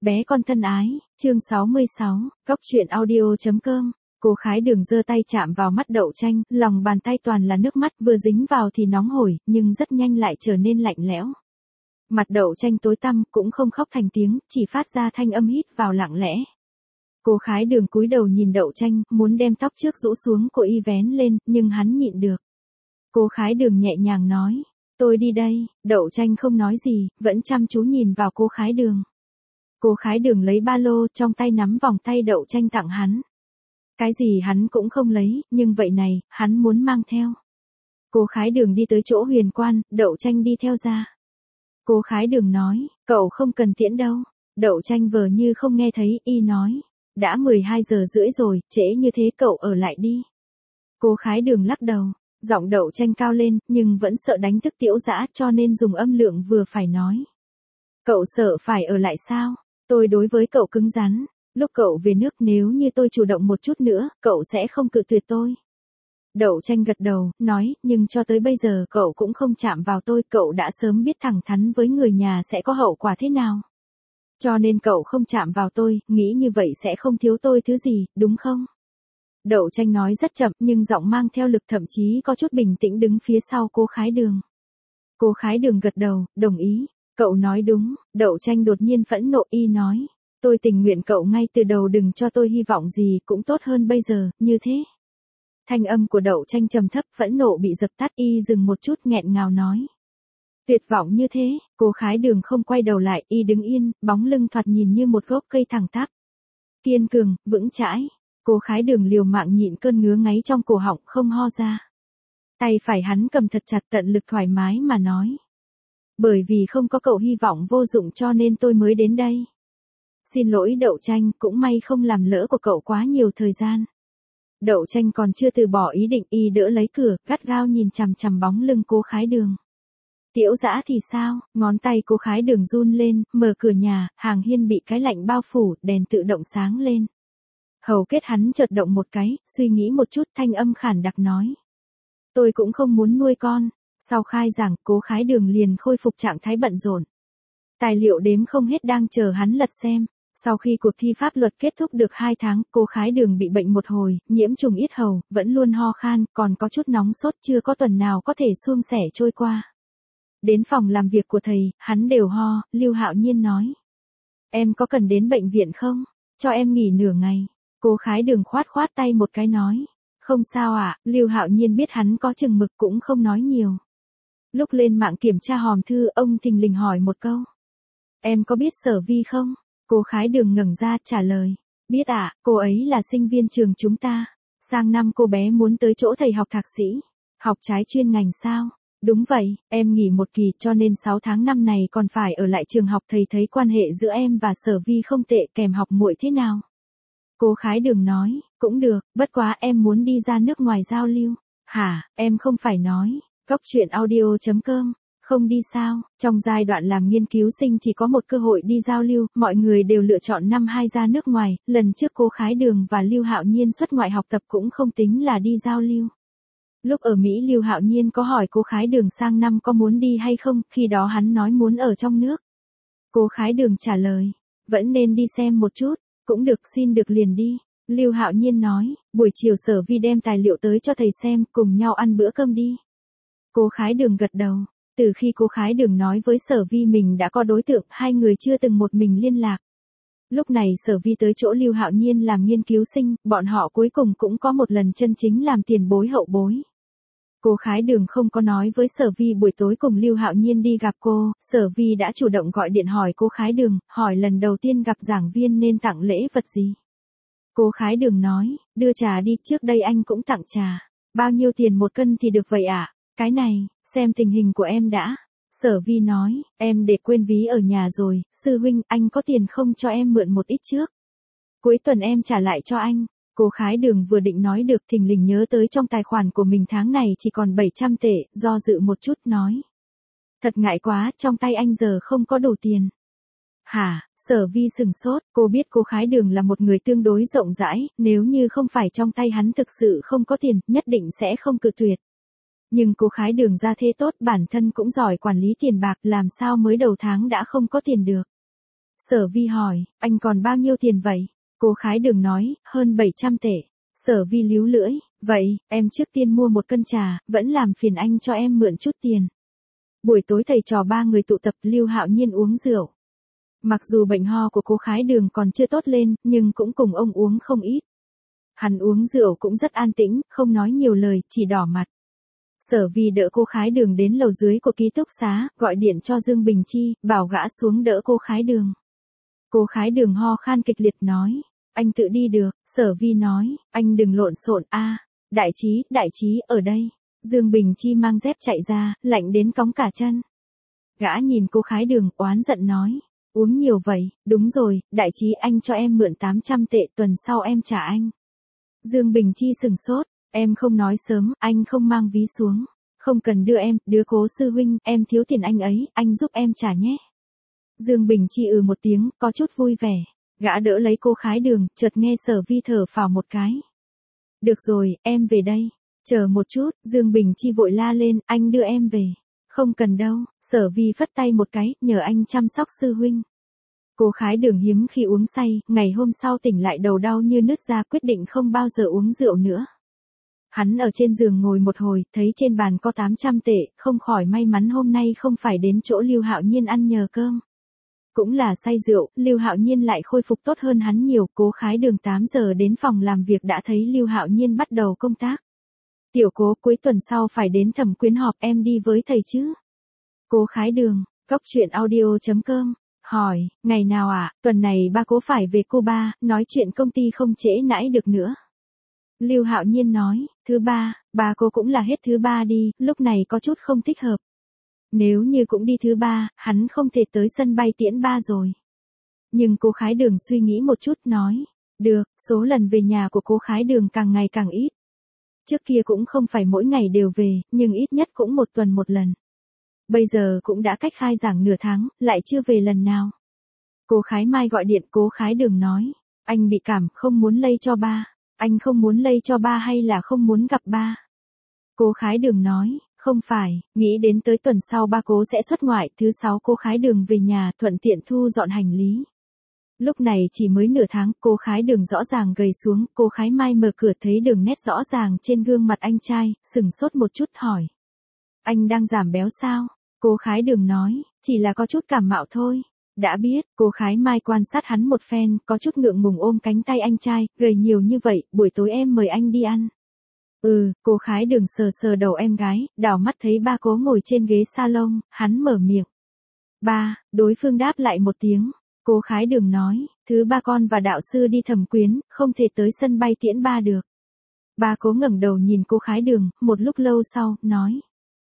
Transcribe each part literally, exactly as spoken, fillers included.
Bé con thân ái, chương sáu mươi sáu, Cóc truyện audio chấm com. Cô Khái Đường giơ tay chạm vào mắt Đậu Tranh, lòng bàn tay toàn là nước mắt, vừa dính vào thì nóng hổi, nhưng rất nhanh lại trở nên lạnh lẽo. Mặt Đậu Tranh tối tăm, cũng không khóc thành tiếng, chỉ phát ra thanh âm hít vào lặng lẽ. Cô Khái Đường cúi đầu nhìn Đậu Tranh, muốn đem tóc trước rũ xuống cô y vén lên, nhưng hắn nhịn được. Cô Khái Đường nhẹ nhàng nói, tôi đi đây. Đậu Tranh không nói gì, vẫn chăm chú nhìn vào cô Khái Đường. Cô Khái Đường lấy ba lô, trong tay nắm vòng tay Đậu Tranh tặng hắn. Cái gì hắn cũng không lấy, nhưng vậy này, hắn muốn mang theo. Cô Khái Đường đi tới chỗ Huyền Quan, Đậu Tranh đi theo ra. Cô Khái Đường nói, cậu không cần tiễn đâu. Đậu Tranh vờ như không nghe thấy, y nói, đã mười hai giờ rưỡi rồi, trễ như thế cậu ở lại đi. Cô Khái Đường lắc đầu, giọng Đậu Tranh cao lên, nhưng vẫn sợ đánh thức Tiểu Dã cho nên dùng âm lượng vừa phải nói. Cậu sợ phải ở lại sao? Tôi đối với cậu cứng rắn. Lúc cậu về nước nếu như tôi chủ động một chút nữa, cậu sẽ không cự tuyệt tôi. Đậu Tranh gật đầu, nói, nhưng cho tới bây giờ cậu cũng không chạm vào tôi, cậu đã sớm biết thẳng thắn với người nhà sẽ có hậu quả thế nào. Cho nên cậu không chạm vào tôi, nghĩ như vậy sẽ không thiếu tôi thứ gì, đúng không? Đậu Tranh nói rất chậm nhưng giọng mang theo lực, thậm chí có chút bình tĩnh đứng phía sau cô Khái Đường. Cô Khái Đường gật đầu, đồng ý. Cậu nói đúng. Đậu Tranh đột nhiên phẫn nộ, y nói. Tôi tình nguyện cậu ngay từ đầu đừng cho tôi hy vọng gì, cũng tốt hơn bây giờ, như thế. Thanh âm của Đậu Tranh trầm thấp, phẫn nộ bị dập tắt, y dừng một chút nghẹn ngào nói. Tuyệt vọng như thế. Cô Khái Đường không quay đầu lại, y đứng yên, bóng lưng thoạt nhìn như một gốc cây thẳng tắp. Kiên cường, vững chãi. Cô Khái Đường liều mạng nhịn cơn ngứa ngáy trong cổ họng, không ho ra. Tay phải hắn cầm thật chặt, tận lực thoải mái mà nói. Bởi vì không có cậu hy vọng vô dụng cho nên tôi mới đến đây. Xin lỗi Đậu Tranh, cũng may không làm lỡ của cậu quá nhiều thời gian. Đậu Tranh còn chưa từ bỏ ý định, y đỡ lấy cửa, gắt gao nhìn chằm chằm bóng lưng cô Khái Đường. Tiểu Dã thì sao? Ngón tay cô Khái Đường run lên, mở cửa nhà, hàng hiên bị cái lạnh bao phủ, đèn tự động sáng lên. Hầu kết hắn chợt động một cái, suy nghĩ một chút, thanh âm khản đặc nói. Tôi cũng không muốn nuôi con. Sau khai giảng, cô Khái Đường liền khôi phục trạng thái bận rộn. Tài liệu đếm không hết đang chờ hắn lật xem. Sau khi cuộc thi pháp luật kết thúc được hai tháng, cô Khái Đường bị bệnh một hồi, nhiễm trùng yết hầu, vẫn luôn ho khan, còn có chút nóng sốt, chưa có tuần nào có thể suôn sẻ trôi qua. Đến phòng làm việc của thầy, hắn đều ho, Lưu Hạo Nhiên nói. Em có cần đến bệnh viện không? Cho em nghỉ nửa ngày. Cô Khái Đường khoát khoát tay một cái nói. Không sao ạ. Lưu Hạo Nhiên biết hắn có chừng mực cũng không nói nhiều. Lúc lên mạng kiểm tra hòm thư, ông thình lình hỏi một câu. Em có biết Sở Vi không? Cô Khái Đường ngẩng ra trả lời. Biết ạ, à, cô ấy là sinh viên trường chúng ta. Sang năm cô bé muốn tới chỗ thầy học thạc sĩ. Học trái chuyên ngành sao? Đúng vậy, em nghỉ một kỳ cho nên sáu tháng năm này còn phải ở lại trường học, thầy thấy quan hệ giữa em và Sở Vi không tệ, kèm học muội thế nào? Cô Khái Đường nói, cũng được, bất quá em muốn đi ra nước ngoài giao lưu. Hả, em không phải nói. Cóc truyện audio chấm com, không đi sao? Trong giai đoạn làm nghiên cứu sinh chỉ có một cơ hội đi giao lưu, mọi người đều lựa chọn năm hai ra nước ngoài, lần trước cô Khái Đường và Lưu Hạo Nhiên xuất ngoại học tập cũng không tính là đi giao lưu. Lúc ở Mỹ Lưu Hạo Nhiên có hỏi cô Khái Đường sang năm có muốn đi hay không, khi đó hắn nói muốn ở trong nước. Cô Khái Đường trả lời, vẫn nên đi xem một chút, cũng được, xin được liền đi. Lưu Hạo Nhiên nói, buổi chiều Sở Vi đem tài liệu tới cho thầy xem, cùng nhau ăn bữa cơm đi. Cô Khái Đường gật đầu. Từ khi cô Khái Đường nói với Sở Vi mình đã có đối tượng, hai người chưa từng một mình liên lạc. Lúc này Sở Vi tới chỗ Lưu Hạo Nhiên làm nghiên cứu sinh, bọn họ cuối cùng cũng có một lần chân chính làm tiền bối hậu bối. Cô Khái Đường không có nói với Sở Vi buổi tối cùng Lưu Hạo Nhiên đi gặp cô, Sở Vi đã chủ động gọi điện hỏi cô Khái Đường, hỏi lần đầu tiên gặp giảng viên nên tặng lễ vật gì. Cô Khái Đường nói, đưa trà đi, trước đây anh cũng tặng trà. Bao nhiêu tiền một cân thì được vậy ạ? À? Cái này, xem tình hình của em đã. Sở Vi nói, em để quên ví ở nhà rồi, sư huynh, anh có tiền không cho em mượn một ít trước. Cuối tuần em trả lại cho anh. Cô Khái Đường vừa định nói được, thình lình nhớ tới trong tài khoản của mình tháng này chỉ còn bảy trăm tệ, do dự một chút nói. Thật ngại quá, trong tay anh giờ không có đủ tiền. Hả, Sở Vi sừng sốt, cô biết cô Khái Đường là một người tương đối rộng rãi, nếu như không phải trong tay hắn thực sự không có tiền, nhất định sẽ không cự tuyệt. Nhưng cô Khái Đường ra thế tốt, bản thân cũng giỏi quản lý tiền bạc, làm sao mới đầu tháng đã không có tiền được. Sở Vi hỏi, anh còn bao nhiêu tiền vậy? Cô Khái Đường nói, hơn bảy trăm tệ. Sở Vi líu lưỡi, vậy, em trước tiên mua một cân trà, vẫn làm phiền anh cho em mượn chút tiền. Buổi tối thầy trò ba người tụ tập, Lưu Hạo Nhiên uống rượu. Mặc dù bệnh ho của cô Khái Đường còn chưa tốt lên, nhưng cũng cùng ông uống không ít. Hắn uống rượu cũng rất an tĩnh, không nói nhiều lời, chỉ đỏ mặt. Sở Vi đỡ cô Khái Đường đến lầu dưới của ký túc xá, gọi điện cho Dương Bình Chi, bảo gã xuống đỡ cô Khái Đường. Cô Khái Đường ho khan kịch liệt nói, anh tự đi được. Sở Vi nói, anh đừng lộn xộn a. Đại Trí, Đại Trí ở đây. Dương Bình Chi mang dép chạy ra, lạnh đến cóng cả chân. Gã nhìn cô Khái Đường, oán giận nói, uống nhiều vậy, đúng rồi, Đại Trí anh cho em mượn tám trăm tệ, tuần sau em trả anh. Dương Bình Chi sừng sốt, em không nói sớm, anh không mang ví xuống. Không cần đưa em, đứa Cố sư huynh, em thiếu tiền anh ấy, anh giúp em trả nhé. Dương Bình Chi ừ một tiếng, có chút vui vẻ. Gã đỡ lấy cô Khái Đường, chợt nghe Sở Vi thở phào một cái. Được rồi, em về đây. Chờ một chút, Dương Bình Chi vội la lên, anh đưa em về. Không cần đâu, Sở Vi phất tay một cái, nhờ anh chăm sóc sư huynh. Cô Khái Đường hiếm khi uống say, ngày hôm sau tỉnh lại đầu đau như nứt ra, quyết định không bao giờ uống rượu nữa. Hắn ở trên giường ngồi một hồi, thấy trên bàn có tám trăm tệ, không khỏi may mắn hôm nay không phải đến chỗ Lưu Hạo Nhiên ăn nhờ cơm. Cũng là say rượu, Lưu Hạo Nhiên lại khôi phục tốt hơn hắn nhiều. Cố Khái Đường tám giờ đến phòng làm việc đã thấy Lưu Hạo Nhiên bắt đầu công tác. Tiểu Cố, cuối tuần sau phải đến Thẩm Quyến họp, em đi với thầy chứ? Cố Khái Đường, cốc truyện audio chấm com, hỏi, ngày nào ạ? À? Tuần này ba Cố phải về Cuba, nói chuyện công ty không trễ nãi được nữa. Lưu Hạo Nhiên nói, thứ ba, ba Cố cũng là hết thứ ba đi, lúc này có chút không thích hợp. Nếu như cũng đi thứ ba, hắn không thể tới sân bay tiễn ba rồi. Nhưng cô Khái Đường suy nghĩ một chút nói, được, số lần về nhà của cô Khái Đường càng ngày càng ít. Trước kia cũng không phải mỗi ngày đều về, nhưng ít nhất cũng một tuần một lần. Bây giờ cũng đã cách khai giảng nửa tháng, lại chưa về lần nào. Cô Khái Mai gọi điện, Cố Khái Đường nói, anh bị cảm, không muốn lây cho ba. Anh không muốn lây cho ba hay là không muốn gặp ba? Cố Khái Đường nói, không phải, nghĩ đến tới tuần sau ba Cố sẽ xuất ngoại, thứ sáu cô Khái Đường về nhà, thuận tiện thu dọn hành lý. Lúc này chỉ mới nửa tháng, cô Khái Đường rõ ràng gầy xuống, cô Khái Mai mở cửa thấy đường nét rõ ràng trên gương mặt anh trai, sừng sốt một chút hỏi. Anh đang giảm béo sao? Cô Khái Đường nói, chỉ là có chút cảm mạo thôi. Đã biết, cô Khái Mai quan sát hắn một phen, có chút ngượng ngùng ôm cánh tay anh trai, gầy nhiều như vậy, buổi tối em mời anh đi ăn. Ừ, cô Khái Đường sờ sờ đầu em gái, đảo mắt thấy ba Cố ngồi trên ghế salon, hắn mở miệng. Ba, đối phương đáp lại một tiếng. Cô Khái Đường nói, thứ ba con và đạo sư đi Thẩm Quyến, không thể tới sân bay tiễn ba được. Ba Cố ngẩng đầu nhìn cô Khái Đường, một lúc lâu sau, nói.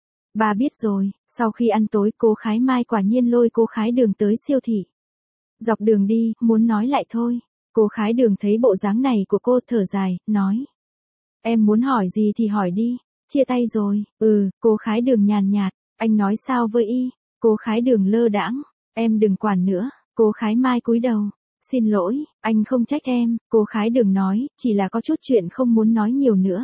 Ba biết rồi. Sau khi ăn tối, cô Khái Mai quả nhiên lôi cô Khái Đường tới siêu thị. Dọc đường đi, muốn nói lại thôi. Cô Khái Đường thấy bộ dáng này của cô, thở dài, nói. Em muốn hỏi gì thì hỏi đi. Chia tay rồi. Ừ, cô Khái Đường nhàn nhạt. Anh nói sao với y? Cô Khái Đường lơ đãng. Em đừng quản nữa. Cô Khái Mai cúi đầu. Xin lỗi, anh không trách em. Cô Khái Đường nói, chỉ là có chút chuyện không muốn nói nhiều nữa.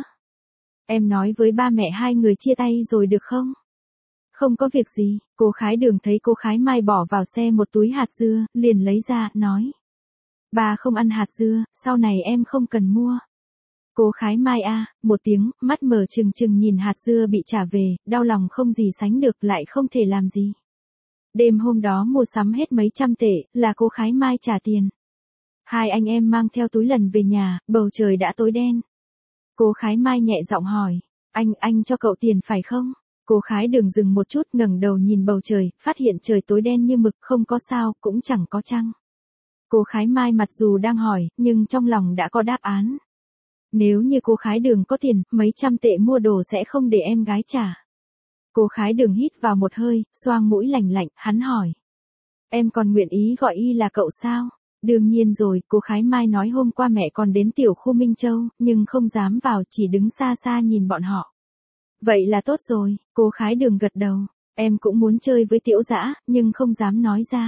Em nói với ba mẹ hai người chia tay rồi được không? Không có việc gì. Cô Khái Đường thấy cô Khái Mai bỏ vào xe một túi hạt dưa, liền lấy ra, nói. Ba không ăn hạt dưa, sau này em không cần mua. Cô Khái Mai a, à, một tiếng, mắt mở trừng trừng nhìn hạt dưa bị trả về, đau lòng không gì sánh được, lại không thể làm gì. Đêm hôm đó mua sắm hết mấy trăm tệ, là cô Khái Mai trả tiền. Hai anh em mang theo túi lần về nhà, bầu trời đã tối đen. Cô Khái Mai nhẹ giọng hỏi, anh, anh cho cậu tiền phải không? Cô Khái Đường dừng một chút, ngẩng đầu nhìn bầu trời, phát hiện trời tối đen như mực, không có sao, cũng chẳng có trăng. Cô Khái Mai mặc dù đang hỏi, nhưng trong lòng đã có đáp án. Nếu như cô Khái Đường có tiền, mấy trăm tệ mua đồ sẽ không để em gái trả. Cô Khái Đường hít vào một hơi, xoang mũi lạnh lạnh, hắn hỏi. Em còn nguyện ý gọi y là cậu sao? Đương nhiên rồi, cô Khái Mai nói hôm qua mẹ còn đến tiểu khu Minh Châu, nhưng không dám vào, chỉ đứng xa xa nhìn bọn họ. Vậy là tốt rồi, cô Khái Đường gật đầu. Em cũng muốn chơi với Tiểu Dã, nhưng không dám nói ra.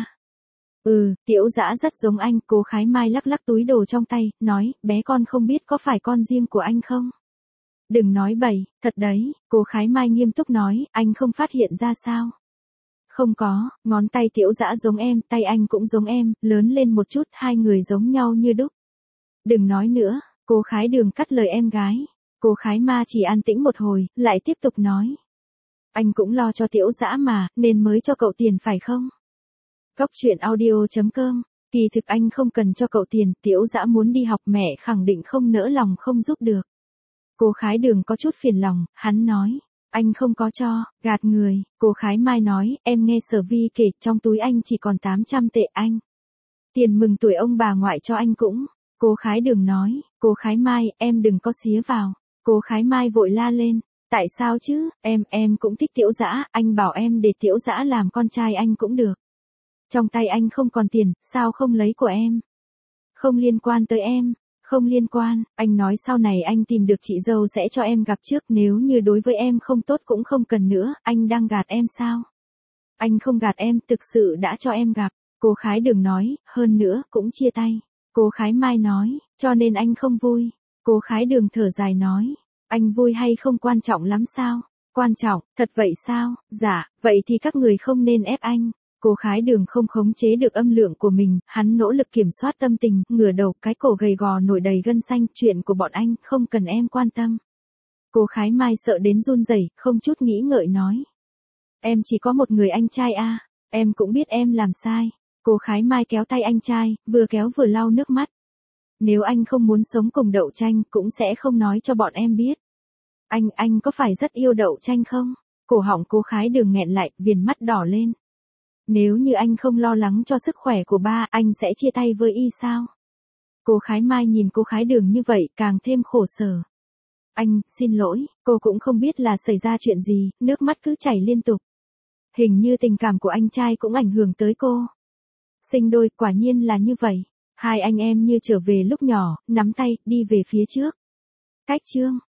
Ừ, Tiểu Dã rất giống anh. Cô Khái Mai lắc lắc túi đồ trong tay, nói, bé con không biết có phải con riêng của anh không? Đừng nói bậy, thật đấy. Cô Khái Mai nghiêm túc nói, anh không phát hiện ra sao? Không có, ngón tay Tiểu Dã giống em, tay anh cũng giống em, lớn lên một chút, hai người giống nhau như đúc. Đừng nói nữa, cô Khái Đường cắt lời em gái. Cô Khái Ma chỉ an tĩnh một hồi, lại tiếp tục nói. Anh cũng lo cho Tiểu Dã mà, nên mới cho cậu tiền phải không? Cóc truyện audio chấm com. Kỳ thực anh không cần cho cậu tiền, Tiểu Dã muốn đi học mẹ khẳng định không nỡ lòng không giúp được. Cô Khái Đường có chút phiền lòng, hắn nói. Anh không có cho, gạt người. Cô Khái Mai nói, em nghe Sở Vi kể, trong túi anh chỉ còn tám trăm tệ anh. Tiền mừng tuổi ông bà ngoại cho anh cũng. Cô Khái Đường nói, cô Khái Mai, em đừng có xía vào. Cô Khái Mai vội la lên. Tại sao chứ, em, em cũng thích Tiểu Dã, anh bảo em để Tiểu Dã làm con trai anh cũng được. Trong tay anh không còn tiền, sao không lấy của em? Không liên quan tới em, không liên quan, anh nói sau này anh tìm được chị dâu sẽ cho em gặp trước, nếu như đối với em không tốt cũng không cần nữa, anh đang gạt em sao? Anh không gạt em, thực sự đã cho em gặp. Cô Khái Đường nói, hơn nữa, cũng chia tay. Cô Khái Mai nói, cho nên anh không vui. Cô Khái Đường thở dài nói, anh vui hay không quan trọng lắm sao? Quan trọng, thật vậy sao? Dạ, vậy thì các người không nên ép anh. Cô Khái Đường không khống chế được âm lượng của mình, hắn nỗ lực kiểm soát tâm tình, ngửa đầu, cái cổ gầy gò nổi đầy gân xanh, chuyện của bọn anh, không cần em quan tâm. Cô Khái Mai sợ đến run rẩy, không chút nghĩ ngợi nói. Em chỉ có một người anh trai à, em cũng biết em làm sai. Cô Khái Mai kéo tay anh trai, vừa kéo vừa lau nước mắt. Nếu anh không muốn sống cùng Đậu Tranh, cũng sẽ không nói cho bọn em biết. Anh, anh có phải rất yêu Đậu Tranh không? Cổ họng cô Khái Đường nghẹn lại, viền mắt đỏ lên. Nếu như anh không lo lắng cho sức khỏe của ba, anh sẽ chia tay với y sao? Cô Khái Mai nhìn cô Khái Đường như vậy, càng thêm khổ sở. Anh, xin lỗi, cô cũng không biết là xảy ra chuyện gì, nước mắt cứ chảy liên tục. Hình như tình cảm của anh trai cũng ảnh hưởng tới cô. Sinh đôi, quả nhiên là như vậy. Hai anh em như trở về lúc nhỏ, nắm tay, đi về phía trước. Cách chương.